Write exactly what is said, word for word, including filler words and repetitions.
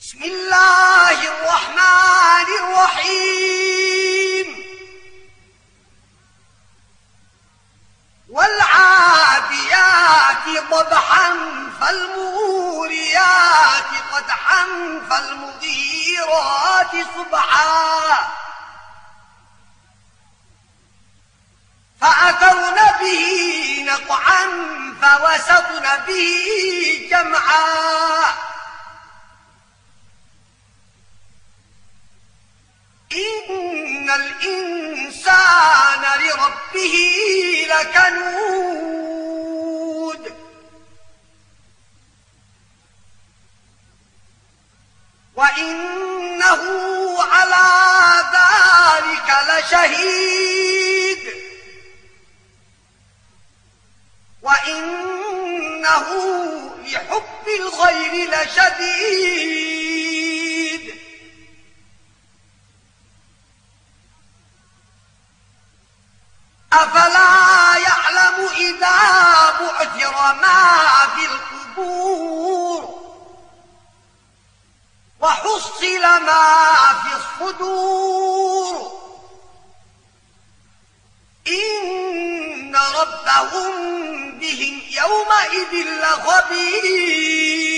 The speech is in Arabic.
بسم الله الرحمن الرحيم والعاديات ضبحا فالموريات قدحا فالمغيرات صبحا فأثرن به نقعا فوسطن به جمعا إن الإنسان لربه لكنود وإنه على ذلك لشهيد وإنه لحب الخير لشديد أفلا يعلم إذا بعثر ما في القبور وحصل ما في الصدور إن ربهم بهم يومئذ لخبير